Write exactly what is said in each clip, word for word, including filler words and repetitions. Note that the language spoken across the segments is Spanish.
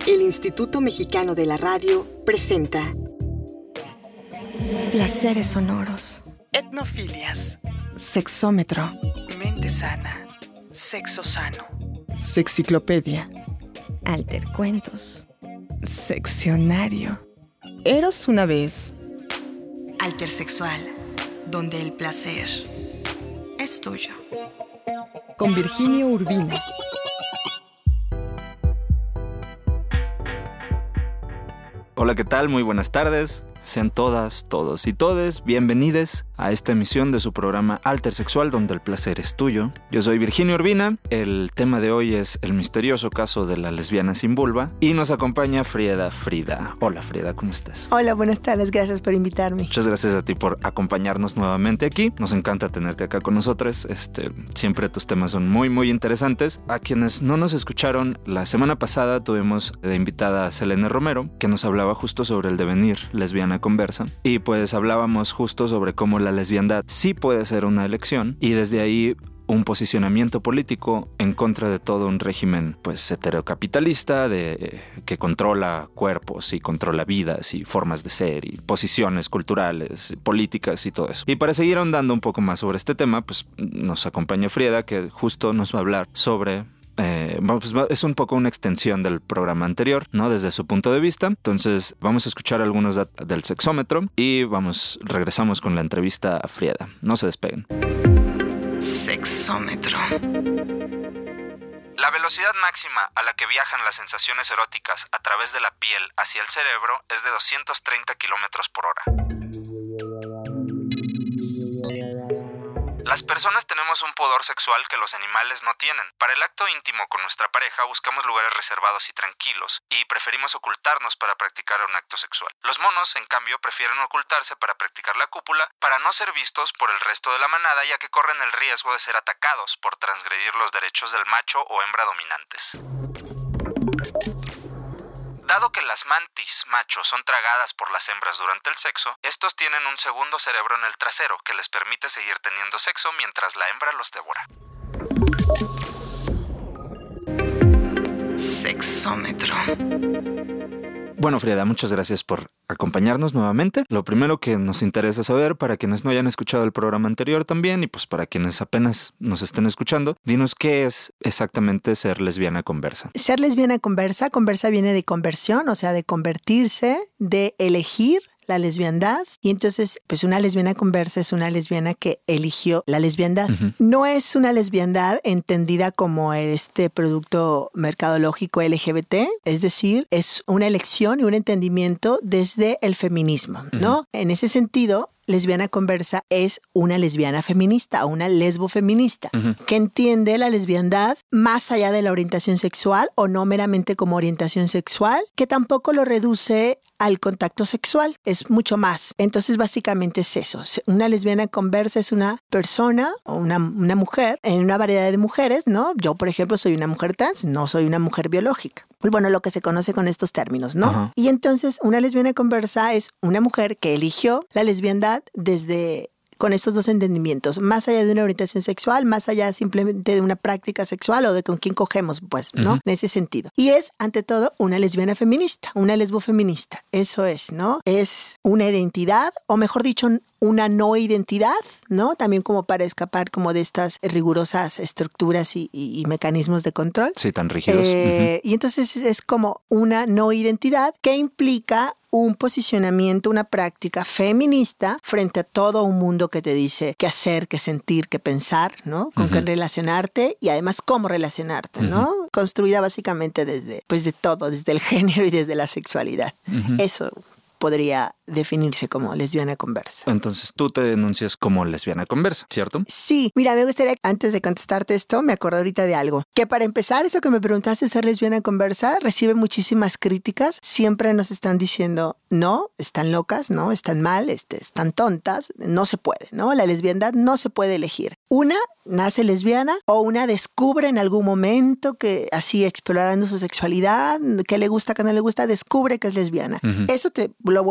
El Instituto Mexicano de la Radio presenta Placeres sonoros, etnofilias, sexómetro, mente sana, sexo sano, sexiclopedia, altercuentos, seccionario, eros una vez, Altersexual, donde el placer es tuyo. con Virginio Urbina. Hola, ¿qué tal? Muy buenas tardes. Sean todas, todos y todes bienvenidos a esta emisión de su programa Altersexual, donde el placer es tuyo. Yo soy Virginio Urbina. El tema de hoy es el misterioso caso de la lesbiana sin vulva y nos acompaña Frieda Frida. Hola, Frieda, ¿cómo estás? Hola, buenas tardes. Gracias por invitarme. Muchas gracias a ti por acompañarnos nuevamente aquí. Nos encanta tenerte acá con nosotros. Este, siempre tus temas son muy, muy interesantes. A quienes no nos escucharon, la semana pasada tuvimos de invitada a Selene Romero, que nos hablaba justo sobre el devenir lesbiana conversa, y pues hablábamos justo sobre cómo la lesbiandad sí puede ser una elección y desde ahí un posicionamiento político en contra de todo un régimen pues heterocapitalista de, eh, que controla cuerpos y controla vidas y formas de ser y posiciones culturales, políticas y todo eso. Y para seguir ahondando un poco más sobre este tema, pues nos acompaña Frieda, que justo nos va a hablar sobre Eh, pues es un poco una extensión del programa anterior, ¿no? Desde su punto de vista. Entonces vamos a escuchar algunos dat- del sexómetro y vamos, regresamos con la entrevista a Frieda. No se despeguen. sexómetro. La velocidad máxima a la que viajan las sensaciones eróticas a través de la piel hacia el cerebro es de doscientos treinta kilómetros por hora. Las personas tenemos un pudor sexual que los animales no tienen. Para el acto íntimo con nuestra pareja buscamos lugares reservados y tranquilos y preferimos ocultarnos para practicar un acto sexual. Los monos, en cambio, prefieren ocultarse para practicar la cópula para no ser vistos por el resto de la manada, ya que corren el riesgo de ser atacados por transgredir los derechos del macho o hembra dominantes. Dado que las mantis machos son tragadas por las hembras durante el sexo, estos tienen un segundo cerebro en el trasero que les permite seguir teniendo sexo mientras la hembra los devora. Sexómetro. Bueno, Frieda, muchas gracias por acompañarnos nuevamente. Lo primero que nos interesa saber, para quienes no hayan escuchado el programa anterior también, y pues para quienes apenas nos estén escuchando, dinos qué es exactamente ser lesbiana conversa. Ser lesbiana conversa, conversa viene de conversión, o sea, de convertirse, de elegir la lesbiandad, y entonces pues una lesbiana conversa es una lesbiana que eligió la lesbiandad. Uh-huh. No es una lesbiandad entendida como este producto mercadológico L G B T, es decir, es una elección y un entendimiento desde el feminismo, ¿no? Uh-huh. En ese sentido, lesbiana conversa es una lesbiana feminista o una lesbo feminista, uh-huh, que entiende la lesbiandad más allá de la orientación sexual o no meramente como orientación sexual, que tampoco lo reduce al contacto sexual, es mucho más. Entonces básicamente es eso. Una lesbiana conversa es una persona o una, una mujer en una variedad de mujeres, ¿no? Yo, por ejemplo, soy una mujer trans, no soy una mujer biológica. Bueno, lo que se conoce con estos términos, ¿no? Uh-huh. Y entonces una lesbiana conversa es una mujer que eligió la lesbiandad desde con estos dos entendimientos, más allá de una orientación sexual, más allá simplemente de una práctica sexual o de con quién cogemos, pues, ¿no? Uh-huh. En ese sentido. Y es, ante todo, una lesbiana feminista, una lesbo feminista. Eso es, ¿no? Es una identidad, o mejor dicho, una no identidad, ¿no? También como para escapar como de estas rigurosas estructuras y, y, y mecanismos de control. Sí, tan rígidos. Eh, uh-huh. Y entonces es como una no identidad que implica un posicionamiento, una práctica feminista frente a todo un mundo que te dice qué hacer, qué sentir, qué pensar, ¿no? Con uh-huh. qué relacionarte y además cómo relacionarte, ¿no? Uh-huh. Construida básicamente desde, pues de todo, desde el género y desde la sexualidad. Uh-huh. Eso podría definirse como lesbiana conversa. Entonces tú te denuncias como lesbiana conversa, ¿cierto? Sí, mira, me gustaría, antes de contestarte esto, me acordé ahorita de algo. Que para empezar, eso que me preguntaste, ser lesbiana conversa, recibe muchísimas críticas. Siempre nos están diciendo, no, están locas, no, están mal, este, están tontas, no se puede, ¿no? La lesbiandad no se puede elegir. Una nace lesbiana o una descubre en algún momento que así explorando su sexualidad, que le gusta, que no le gusta, descubre que es lesbiana. Uh-huh. Eso te lo vuelvo a reiterar.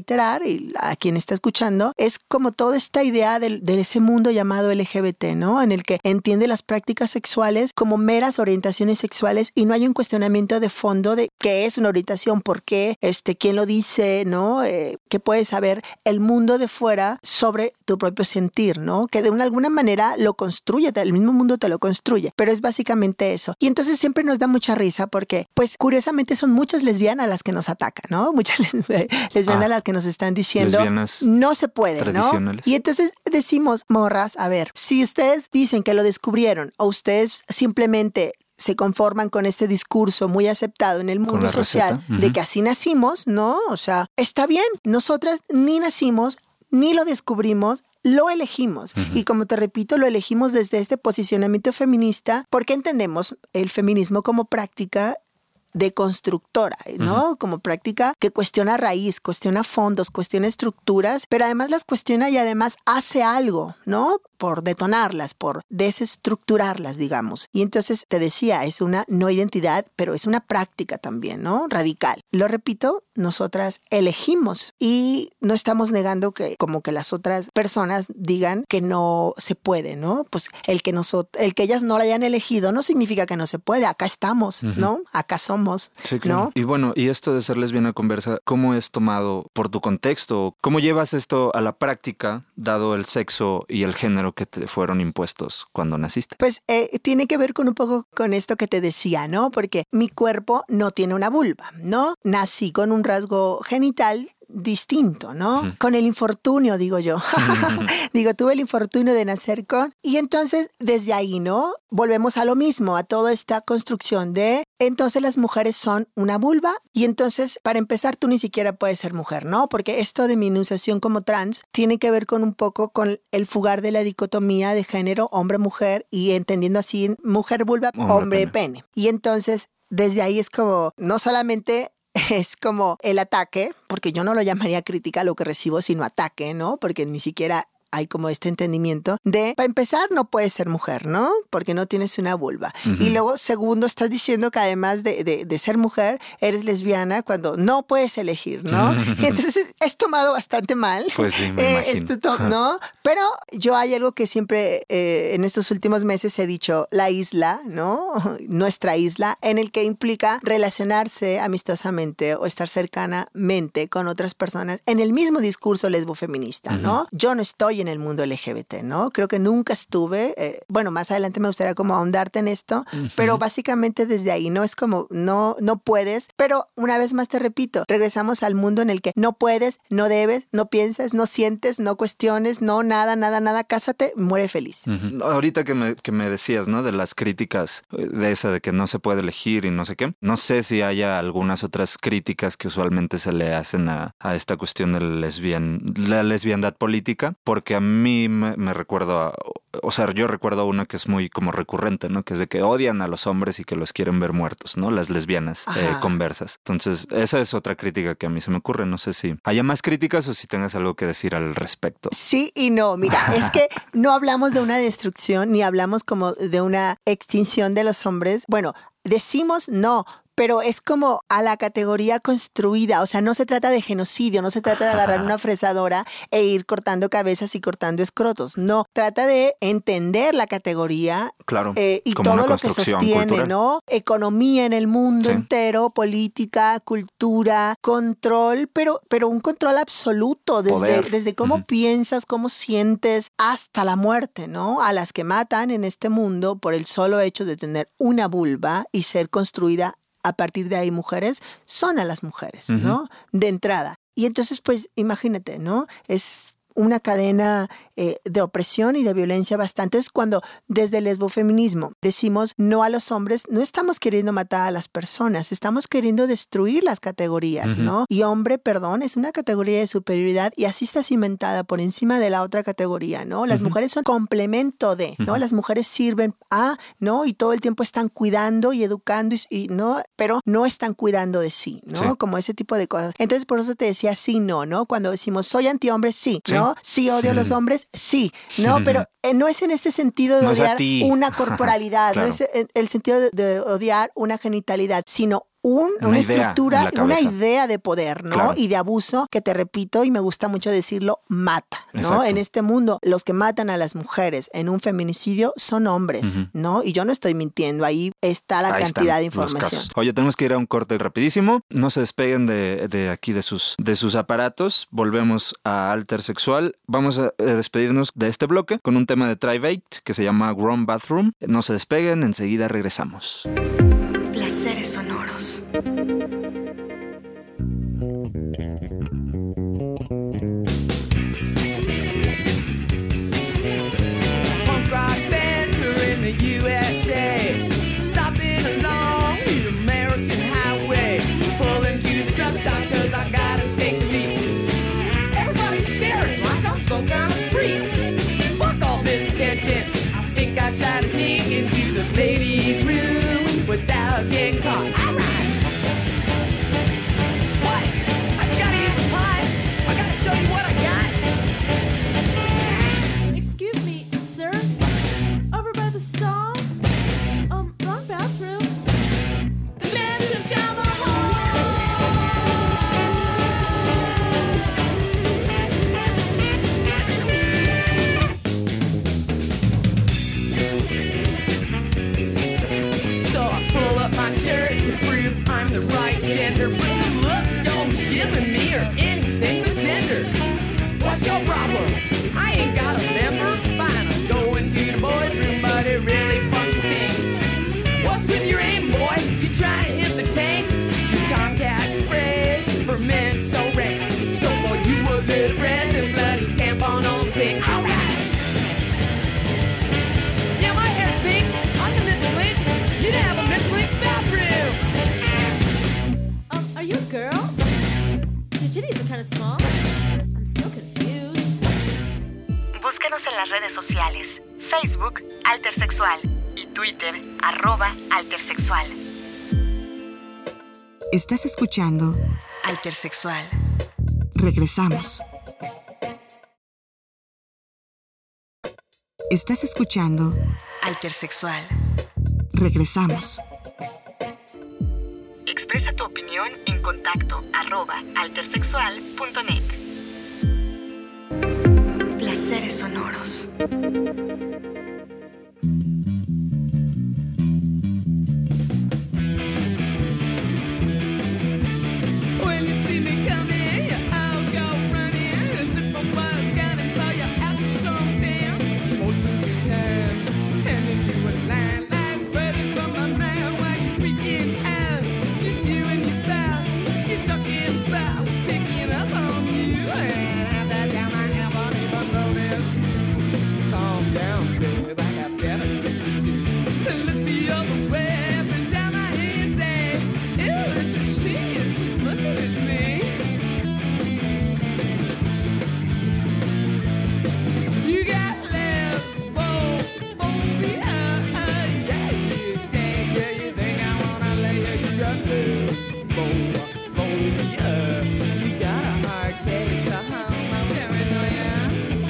reiterar, y a quien está escuchando, es como toda esta idea de, de ese mundo llamado L G B T, ¿no? En el que entiende las prácticas sexuales como meras orientaciones sexuales y no hay un cuestionamiento de fondo de qué es una orientación, por qué, este, quién lo dice, ¿no? Eh, qué puede saber el mundo de fuera sobre tu propio sentir, ¿no? Que de una, alguna manera lo construye, el mismo mundo te lo construye, pero es básicamente eso. Y entonces siempre nos da mucha risa porque, pues, curiosamente son muchas lesbianas las que nos atacan, ¿no? Muchas lesbianas ah, las que nos están diciendo no se puede, ¿no? Y entonces decimos, morras, a ver, si ustedes dicen que lo descubrieron o ustedes simplemente se conforman con este discurso muy aceptado en el mundo social uh-huh. de que así nacimos, ¿no? O sea, está bien, nosotras ni nacimos, ni lo descubrimos, lo elegimos. Uh-huh. Y como te repito, lo elegimos desde este posicionamiento feminista porque entendemos el feminismo como práctica deconstructora, ¿no? Uh-huh. Como práctica que cuestiona raíz, cuestiona fondos, cuestiona estructuras, pero además las cuestiona y además hace algo, ¿no? Por detonarlas, por desestructurarlas, digamos. Y entonces te decía, es una no identidad, pero es una práctica también, ¿no? Radical. Lo repito, nosotras elegimos y no estamos negando que como que las otras personas digan que no se puede, ¿no? Pues el que nosotros, el que ellas no la hayan elegido no significa que no se puede. Acá estamos, uh-huh. ¿no? Acá somos. Sí, claro. ¿No? Y bueno, y esto de ser lesbiana conversa, ¿cómo es tomado por tu contexto? ¿Cómo llevas esto a la práctica, dado el sexo y el género que te fueron impuestos cuando naciste? Pues eh, tiene que ver con un poco con esto que te decía, ¿no? Porque mi cuerpo no tiene una vulva, ¿no? Nací con un rasgo genital distinto, ¿no? Uh-huh. Con el infortunio, digo yo. Uh-huh. Digo, tuve el infortunio de nacer con... Y entonces, desde ahí, ¿no? Volvemos a lo mismo, a toda esta construcción de... Entonces las mujeres son una vulva y entonces, para empezar, tú ni siquiera puedes ser mujer, ¿no? Porque esto de mi enunciación como trans tiene que ver con un poco con el fugar de la dicotomía de género hombre-mujer y entendiendo así mujer-vulva, hombre-pene. Pene. Y entonces, desde ahí es como, no solamente... es como el ataque, porque yo no lo llamaría crítica a lo que recibo, sino ataque, ¿no? Porque ni siquiera hay como este entendimiento de, para empezar, no puedes ser mujer, ¿no? Porque no tienes una vulva. Uh-huh. Y luego, segundo, estás diciendo que además de, de, de ser mujer, eres lesbiana cuando no puedes elegir, ¿no? Y entonces es, es tomado bastante mal. Pues sí, me eh, imagino. Esto, ¿no? Pero yo hay algo que siempre eh, en estos últimos meses he dicho, la isla, ¿no? Nuestra isla, en el que implica relacionarse amistosamente o estar cercanamente con otras personas en el mismo discurso lesbofeminista, uh-huh. ¿no? Yo no estoy en el mundo L G B T, ¿no? Creo que nunca estuve, eh, bueno, más adelante me gustaría como ahondarte en esto, uh-huh. pero básicamente desde ahí, ¿no? Es como, no, no puedes, pero una vez más te repito, regresamos al mundo en el que no puedes, no debes, no piensas, no sientes, no cuestiones, no nada, nada, nada, cásate, muere feliz. Uh-huh. Ahorita que me, que me decías, ¿no? De las críticas de esa de que no se puede elegir y no sé qué, no sé si haya algunas otras críticas que usualmente se le hacen a, a esta cuestión de la, lesbian, la lesbiandad política, porque a mí me, me recuerdo a, o sea, yo recuerdo una que es muy como recurrente, ¿no? Que es de que odian a los hombres y que los quieren ver muertos, ¿no? Las lesbianas eh, conversas. Entonces, esa es otra crítica que a mí se me ocurre. No sé si haya más críticas o si tengas algo que decir al respecto. Sí y no. Mira, es que no hablamos de una destrucción ni hablamos como de una extinción de los hombres. Bueno, decimos no, pero es como a la categoría construida, o sea, no se trata de genocidio, no se trata de agarrar una fresadora e ir cortando cabezas y cortando escrotos, no, trata de entender la categoría claro, eh, y todo lo que sostiene, cultural. ¿No? Economía en el mundo sí. entero, política, cultura, control, pero, pero un control absoluto, desde, desde cómo uh-huh. piensas, cómo sientes, hasta la muerte, ¿no? A las que matan en este mundo por el solo hecho de tener una vulva y ser construida a partir de ahí mujeres, son a las mujeres, uh-huh. ¿no? De entrada. Y entonces, pues, imagínate, ¿no? Es una cadena eh, de opresión y de violencia bastante. Es cuando desde el lesbofeminismo decimos no a los hombres, no estamos queriendo matar a las personas, estamos queriendo destruir las categorías, uh-huh. ¿no? Y hombre, perdón, es una categoría de superioridad y así está cimentada por encima de la otra categoría, ¿no? Las uh-huh. mujeres son complemento de, ¿no? Uh-huh. Las mujeres sirven a, ¿no? Y todo el tiempo están cuidando y educando, y, y ¿no? Pero no están cuidando de sí, ¿no? Sí. Como ese tipo de cosas. Entonces, por eso te decía sí, no, ¿no? Cuando decimos soy antihombre, sí, ¿no? Sí. Sí odio a los hombres, sí, ¿no? Pero eh, no es en este sentido de no odiar una corporalidad, claro. No es en el sentido de, de odiar una genitalidad, sino un, una, una idea estructura, en la una cabeza. idea de poder, ¿no? Claro. Y de abuso que, te repito, y me gusta mucho decirlo, mata, ¿no? Exacto. En este mundo, los que matan a las mujeres en un feminicidio son hombres, Ujú. ¿no? Y yo no estoy mintiendo, ahí está la Ahí cantidad están de los información. casos. Oye, tenemos que ir a un corte rapidísimo. No se despeguen de, de aquí de sus, de sus aparatos. Volvemos a Alter Sexual. Vamos a eh, despedirnos de este bloque con un tema de Tri-Baked que se llama Grown Bathroom. No se despeguen, enseguida regresamos. Placeres sonoros. Punk rock bands are in the U S A. Stopping along the American highway. Pulling to the truck stop cause I gotta take a leak. Everybody's staring like I'm some kind of freak. Fuck all this attention. I think I tried to sneak into the ladies' room without getting caught. Alright. What? I just gotta use a pipe. I gotta show you what I got. Excuse me, sir? Over by the stall? Um, wrong bathroom. The man's just down the hall. So I pull up my shirt to prove I'm the right gender. But the looks don't be giving me or anything but tender. What's your problem? I ain't got a member. Fine, I'm going to the boys' room, but it really fucking stinks. What's with your aim, boy? You trying to hit the tank? Your Tomcat spray for men so red. So for you a little resin, bloody tampon on sick. Alright. Yeah, my hair's pink. I'm the missing link. You didn't have a missing link bathroom. Um, are you a girl? Your titties are kind of small. I'm still confused. Búscanos en las redes sociales. Facebook, Altersexual. Y Twitter, arroba Altersexual. Estás escuchando Altersexual. Regresamos. Estás escuchando Altersexual. Regresamos. Expresa tu opinión en contacto arroba altersexual punto net. Placeres sonoros. When you see me coming, you all go running. As if I was gonna blow your ass or something. Most of the time, handing you a line like brothers from my man while you freaking out. It's you and your style. You're talking about picking up on you. And that time I haven't even noticed. Calm down, babe. I got better things to do. Look the other way up and down my hands. Say, ew, it's a she. And she's looking at me. You got lips, whoa, phobia, uh, yeah, you stink, yeah, you think I wanna lay you, you got lips, whoa, phobia, you got a hard case of homo paranoia.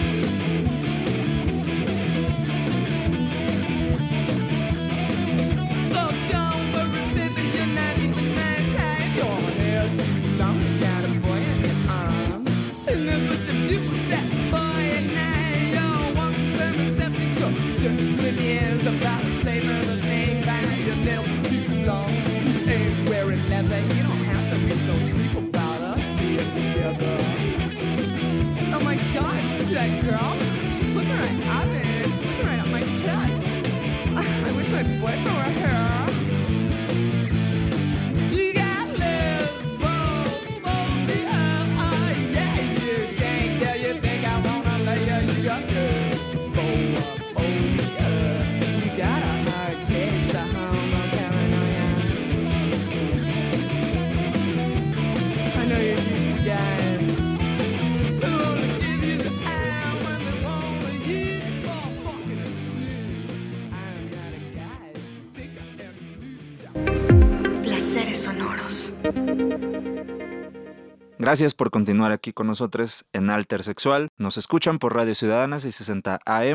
So don't worry, baby, you're not even my type. Your hair's too long, you got a boy in your arm. And that's what you do with that boy at night. You're walking from receptacle. Since when years about the same other thing, by your nails are too long. You ain't wearing leather, you don't have to make no sleep about us being together. Oh my god, you see that girl? She's looking right at me. She's looking right at my tits. I wish my boyfriend were here. You got lips, whoa, phobia, oh yeah, you stink, yeah, you think I wanna lay you, you got lips, whoa, phobia, you got a hard case of homo paranoia. I know you're used to guys who only give you the eye when they wanna use you for fucking a snooze. I'm not a guy who think I am loose. Placeres sonoros. Gracias por continuar aquí con nosotros en Alter Sexual. Nos escuchan por Radio Ciudadana seiscientos sesenta A M,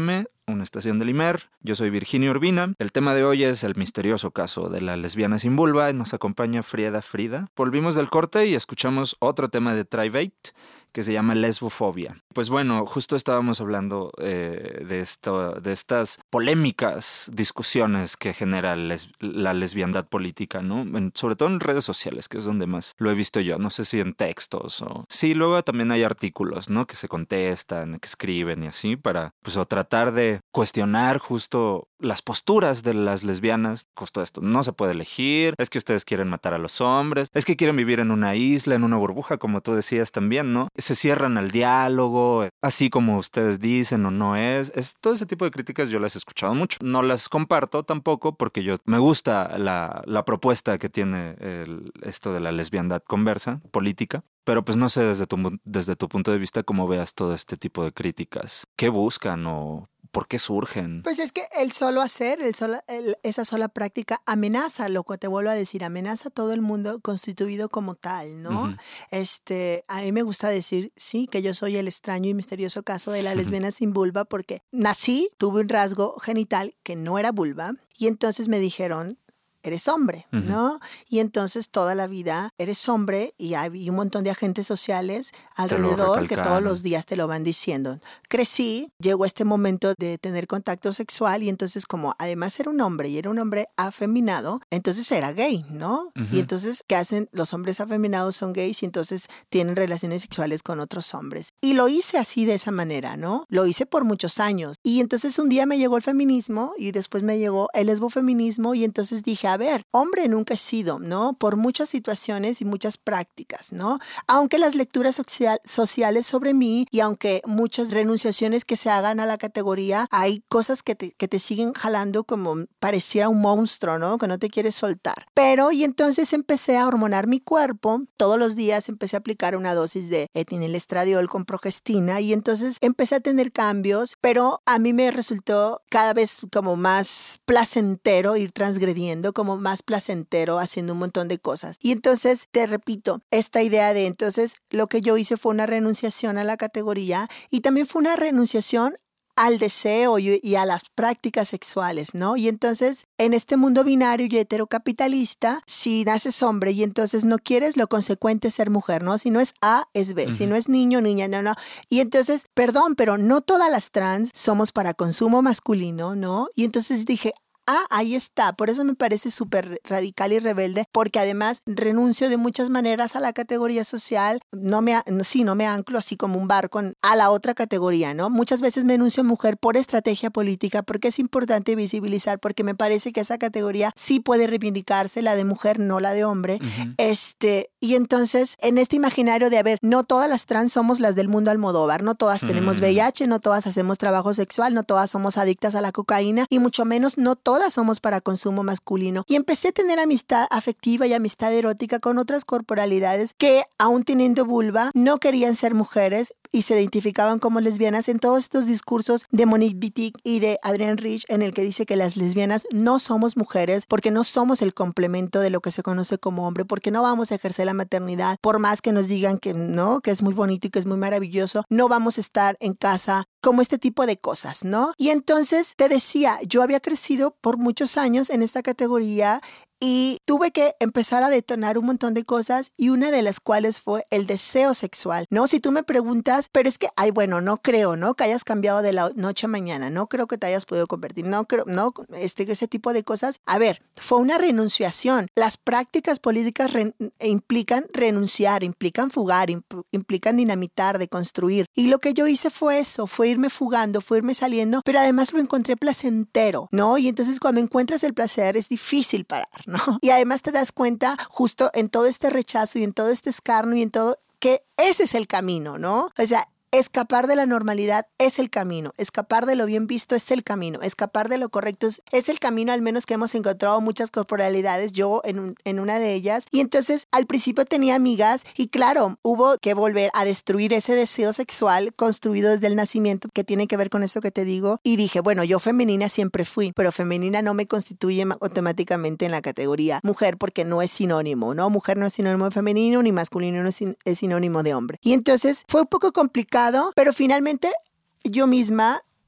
una estación del Imer. Yo soy Virginia Urbina. El tema de hoy es el misterioso caso de la lesbiana sin vulva. Nos acompaña Frieda Frida. Volvimos del corte y escuchamos otro tema de Trivate que se llama lesbofobia. Pues bueno, justo estábamos hablando eh, de, esto, de estas polémicas discusiones que genera les, la lesbiandad política, ¿no? En, sobre todo en redes sociales, que es donde más lo he visto yo. No sé si en textos o... Sí, luego también hay artículos, ¿no? Que se contestan, que escriben y así para, pues, o tratar de cuestionar justo las posturas de las lesbianas. Justo esto, no se puede elegir, es que ustedes quieren matar a los hombres, es que quieren vivir en una isla, en una burbuja, como tú decías también, ¿no? Se cierran al diálogo, así como ustedes dicen o no es. es. Todo ese tipo de críticas yo las he escuchado mucho. No las comparto tampoco porque yo me gusta la, la propuesta que tiene el, esto de la lesbiandad conversa, política. Pero pues no sé desde tu, desde tu punto de vista cómo veas todo este tipo de críticas. ¿Qué buscan o por qué surgen? Pues es que el solo hacer, el solo, el, esa sola práctica amenaza, lo que te vuelvo a decir, amenaza a todo el mundo constituido como tal, ¿no? Uh-huh. Este, a mí me gusta decir, sí, que yo soy el extraño y misterioso caso de la lesbiana uh-huh. sin vulva porque nací, tuve un rasgo genital que no era vulva y entonces me dijeron, eres hombre, ¿no? Uh-huh. Y entonces toda la vida eres hombre y hay un montón de agentes sociales alrededor que todos los días te lo van diciendo. Crecí, llegó este momento de tener contacto sexual y entonces como además era un hombre y era un hombre afeminado, entonces era gay, ¿no? Uh-huh. Y entonces, ¿qué hacen? Los hombres afeminados son gays y entonces tienen relaciones sexuales con otros hombres. Y lo hice así de esa manera, ¿no? Lo hice por muchos años. Y entonces un día me llegó el feminismo y después me llegó el lesbofeminismo y entonces dije, a ver, hombre nunca he sido, ¿no? Por muchas situaciones y muchas prácticas, ¿no? Aunque las lecturas social, sociales sobre mí y aunque muchas renunciaciones que se hagan a la categoría, hay cosas que te, que te siguen jalando como pareciera un monstruo, ¿no? Que no te quieres soltar. Pero, y entonces empecé a hormonar mi cuerpo. Todos los días empecé a aplicar una dosis de etinilestradiol con progestina y entonces empecé a tener cambios, pero a mí me resultó cada vez como más placentero ir transgrediendo, como más placentero haciendo un montón de cosas. Y entonces, te repito, esta idea de entonces lo que yo hice fue una renunciación a la categoría y también fue una renunciación al deseo y, y a las prácticas sexuales, ¿no? Y entonces, en este mundo binario y heterocapitalista, si naces hombre y entonces no quieres, lo consecuente es ser mujer, ¿no? Si no es A, es B. Uh-huh. Si no es niño, niña, no, no. Y entonces, perdón, pero no todas las trans somos para consumo masculino, ¿no? Y entonces dije, ah, ahí está. Por eso me parece súper radical y rebelde, porque además renuncio de muchas maneras a la categoría social. No me, no, sí, no me anclo así como un barco a la otra categoría, ¿no? Muchas veces me enuncio mujer por estrategia política, porque es importante visibilizar, porque me parece que esa categoría sí puede reivindicarse, la de mujer, no la de hombre. Uh-huh. Este, y entonces, en este imaginario de, a ver, no todas las trans somos las del mundo Almodóvar, no todas uh-huh. tenemos V I H, no todas hacemos trabajo sexual, no todas somos adictas a la cocaína, y mucho menos no todas somos para consumo masculino. Y empecé a tener amistad afectiva y amistad erótica con otras corporalidades que, aún teniendo vulva, no querían ser mujeres y se identificaban como lesbianas en todos estos discursos de Monique Wittig y de Adrienne Rich, en el que dice que las lesbianas no somos mujeres porque no somos el complemento de lo que se conoce como hombre, porque no vamos a ejercer la maternidad, por más que nos digan que no, que es muy bonito y que es muy maravilloso, no vamos a estar en casa, como este tipo de cosas, ¿no? Y entonces te decía, yo había crecido por muchos años en esta categoría y tuve que empezar a detonar un montón de cosas y una de las cuales fue el deseo sexual, ¿no? Si tú me preguntas, pero es que, ay, bueno, no creo, ¿no? Que hayas cambiado de la noche a mañana, no creo que te hayas podido convertir, no creo, no, este, ese tipo de cosas. A ver, fue una renunciación. Las prácticas políticas re- implican renunciar, implican fugar, imp- implican dinamitar, deconstruir. Y lo que yo hice fue eso, fue irme fugando, fue irme saliendo, pero además lo encontré placentero, ¿no? Y entonces cuando encuentras el placer es difícil parar, ¿no? Y además te das cuenta justo en todo este rechazo y en todo este escarnio y en todo que ese es el camino, ¿no? O sea, escapar de la normalidad es el camino, escapar de lo bien visto es el camino, escapar de lo correcto es, es el camino, al menos que hemos encontrado muchas corporalidades, yo en, un, en una de ellas. Y entonces al principio tenía amigas y claro, hubo que volver a destruir ese deseo sexual construido desde el nacimiento que tiene que ver con eso que te digo. Y dije, bueno, yo femenina siempre fui, pero femenina no me constituye automáticamente en la categoría mujer porque no es sinónimo, ¿no? Mujer no es sinónimo de femenino ni masculino no es, sin, es sinónimo de hombre. Y entonces fue un poco complicado, pero finalmente yo misma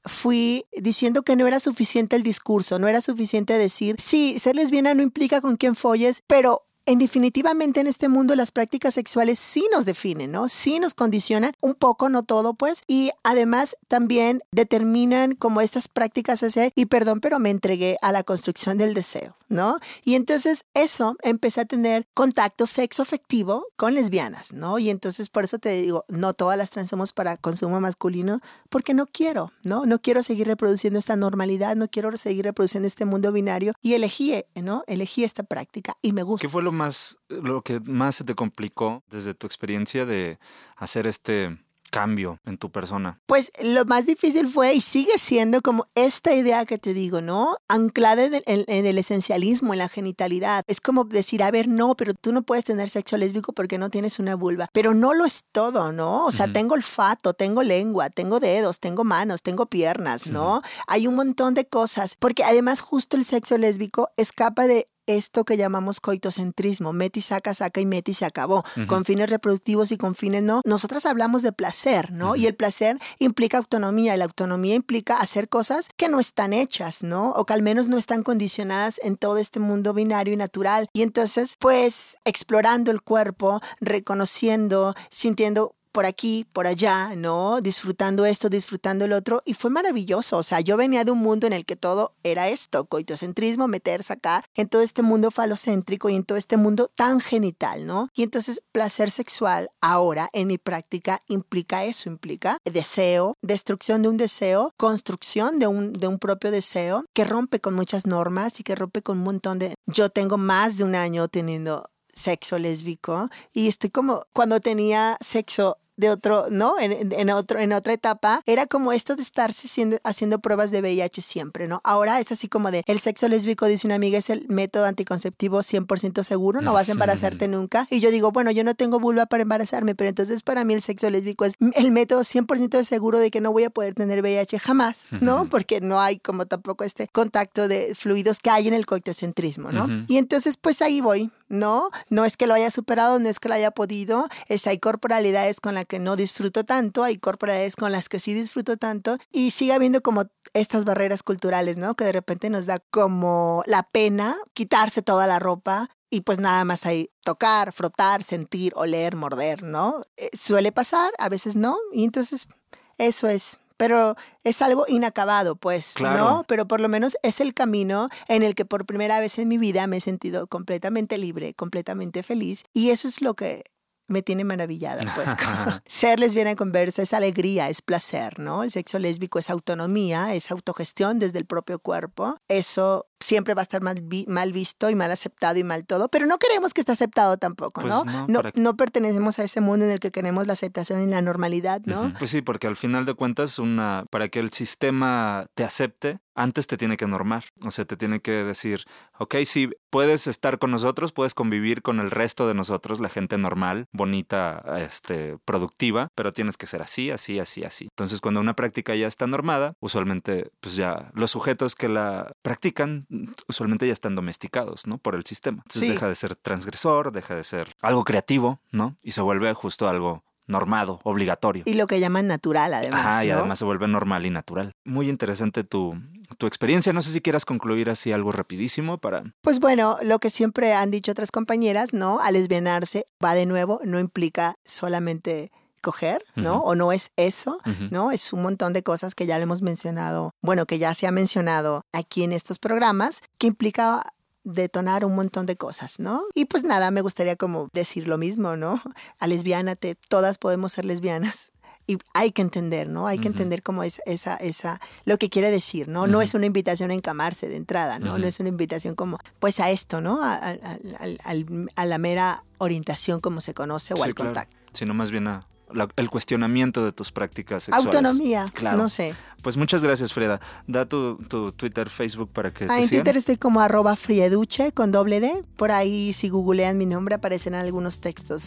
fui diciendo que no era suficiente el discurso, no era suficiente decir, sí, ser lesbiana no implica con quién folles, pero en definitivamente en este mundo las prácticas sexuales sí nos definen, ¿no? Sí nos condicionan un poco, no todo, pues, y además también determinan como estas prácticas hacer, y perdón, pero me entregué a la construcción del deseo, ¿no? Y entonces eso, empecé a tener contacto sexo afectivo con lesbianas, ¿no? Y entonces por eso te digo, no todas las trans somos para consumo masculino, porque no quiero, ¿no? No quiero seguir reproduciendo esta normalidad, no quiero seguir reproduciendo este mundo binario, y elegí, ¿no? Elegí esta práctica y me gusta. ¿Qué fue lo más, lo que más se te complicó desde tu experiencia de hacer este cambio en tu persona? Pues lo más difícil fue y sigue siendo como esta idea que te digo, ¿no? Anclada en el, en, en el esencialismo, en la genitalidad. Es como decir, a ver, no, pero tú no puedes tener sexo lésbico porque no tienes una vulva. Pero no lo es todo, ¿no? O sea, uh-huh. tengo olfato, tengo lengua, tengo dedos, tengo manos, tengo piernas, ¿no? Uh-huh. Hay un montón de cosas. Porque además justo el sexo lésbico escapa de esto que llamamos coitocentrismo, mete y saca, saca y mete y se acabó, uh-huh. con fines reproductivos y con fines no. Nosotras hablamos de placer, ¿no? Uh-huh. Y el placer implica autonomía, y la autonomía implica hacer cosas que no están hechas, ¿no? O que al menos no están condicionadas en todo este mundo binario y natural. Y entonces, pues, explorando el cuerpo, reconociendo, sintiendo por aquí, por allá, ¿no? Disfrutando esto, disfrutando el otro, y fue maravilloso. O sea, yo venía de un mundo en el que todo era esto, coitocentrismo, meter, sacar, en todo este mundo falocéntrico y en todo este mundo tan genital, ¿no? Y entonces, placer sexual ahora, en mi práctica, implica eso, implica deseo, destrucción de un deseo, construcción de un, de un propio deseo, que rompe con muchas normas y que rompe con un montón de... Yo tengo más de un año teniendo sexo lésbico y estoy como cuando tenía sexo de otro, ¿no? En, en, otro, en otra etapa, era como esto de estarse siendo, haciendo pruebas de V I H siempre, ¿no? Ahora es así como de, el sexo lésbico, dice una amiga, es el método anticonceptivo cien por ciento seguro, no vas a embarazarte nunca. Y yo digo, bueno, yo no tengo vulva para embarazarme, pero entonces para mí el sexo lésbico es el método cien por ciento seguro de que no voy a poder tener V I H jamás, ¿no? Porque no hay como tampoco este contacto de fluidos que hay en el coitocentrismo, ¿no? Uh-huh. Y entonces pues ahí voy, ¿no? No es que lo haya superado, no es que lo haya podido, es, hay corporalidades con las que no disfruto tanto, hay corporalidades con las que sí disfruto tanto, y sigue habiendo como estas barreras culturales, ¿no? Que de repente nos da como la pena quitarse toda la ropa y pues nada más ahí tocar, frotar, sentir, oler, morder, ¿no? Eh, suele pasar, a veces no, y entonces eso es... Pero es algo inacabado, pues, claro. ¿no? Pero por lo menos es el camino en el que por primera vez en mi vida me he sentido completamente libre, completamente feliz. Y eso es lo que me tiene maravillada, pues. Ser lesbiana conversa es alegría, es placer, ¿no? El sexo lésbico es autonomía, es autogestión desde el propio cuerpo. Eso siempre va a estar mal, vi- mal visto y mal aceptado y mal todo, pero no queremos que esté aceptado tampoco, pues ¿no? No, no, no pertenecemos a ese mundo en el que queremos la aceptación y la normalidad, ¿no? Uh-huh. Pues sí, porque al final de cuentas, una, para que el sistema te acepte, antes te tiene que normar, o sea, te tiene que decir, ok, sí, puedes estar con nosotros, puedes convivir con el resto de nosotros, la gente normal, bonita, este, productiva, pero tienes que ser así, así, así, así. Entonces, cuando una práctica ya está normada, usualmente, pues ya los sujetos que la practican, usualmente ya están domesticados, ¿no? Por el sistema. Entonces, sí. deja de ser transgresor, deja de ser algo creativo, ¿no? Y se vuelve justo algo normado, obligatorio. Y lo que llaman natural, además, Ah, y ¿no? además se vuelve normal y natural. Muy interesante tu, tu experiencia. No sé si quieras concluir así algo rapidísimo para... Pues bueno, lo que siempre han dicho otras compañeras, ¿no? Al lesbianarse, va de nuevo, no implica solamente coger, ¿no? Uh-huh. O no es eso, uh-huh. ¿no? Es un montón de cosas que ya le hemos mencionado, bueno, que ya se ha mencionado aquí en estos programas, que implica detonar un montón de cosas, ¿no? Y pues nada, me gustaría como decir lo mismo, ¿no? A lesbiánate, todas podemos ser lesbianas. Y hay que entender, ¿no? Hay que uh-huh. entender cómo es esa, esa, lo que quiere decir, ¿no? Uh-huh. No es una invitación a encamarse de entrada, ¿no? Uh-huh. No es una invitación como, pues a esto, ¿no? A, a, a, a, a la mera orientación como se conoce o sí, al claro. contacto. Sino más bien a la, el cuestionamiento de tus prácticas sexuales. Autonomía, claro. no sé. Pues muchas gracias, Freda. Da tu, tu Twitter, Facebook para que ah, te en sigan. Twitter estoy como arroba frieduche con doble D. Por ahí si googlean mi nombre aparecen algunos textos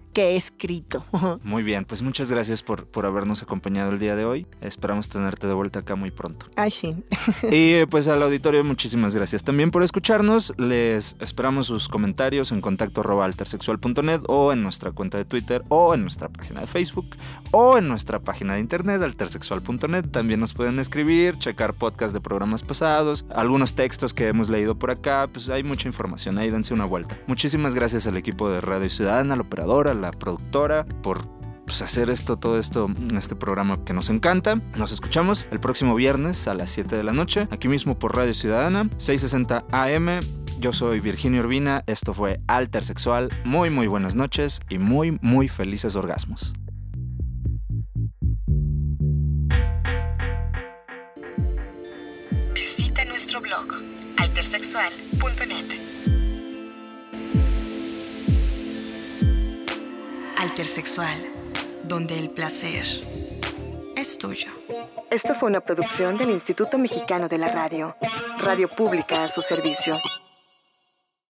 que escrito. Muy bien, pues muchas gracias por, por habernos acompañado el día de hoy. Esperamos tenerte de vuelta acá muy pronto. Ay, sí. Y pues al auditorio, muchísimas gracias también por escucharnos. Les esperamos sus comentarios en contacto arroba altersexual punto net o en nuestra cuenta de Twitter o en nuestra página de Facebook o en nuestra página de internet altersexual punto net. También nos pueden escribir, checar podcast de programas pasados, algunos textos que hemos leído por acá. Pues hay mucha información, ahí dense una vuelta. Muchísimas gracias al equipo de Radio Ciudadana, a la operadora, a la productora, por pues, hacer esto, todo esto, este programa que nos encanta. Nos escuchamos el próximo viernes a las siete de la noche, aquí mismo por Radio Ciudadana, seiscientos sesenta A M. Yo soy Virginia Urbina, esto fue Altersexual. Muy, muy buenas noches y muy, muy felices orgasmos. Visita nuestro blog altersexual punto net. Altersexual, donde el placer es tuyo. Esto fue una producción del Instituto Mexicano de la Radio. Radio pública a su servicio.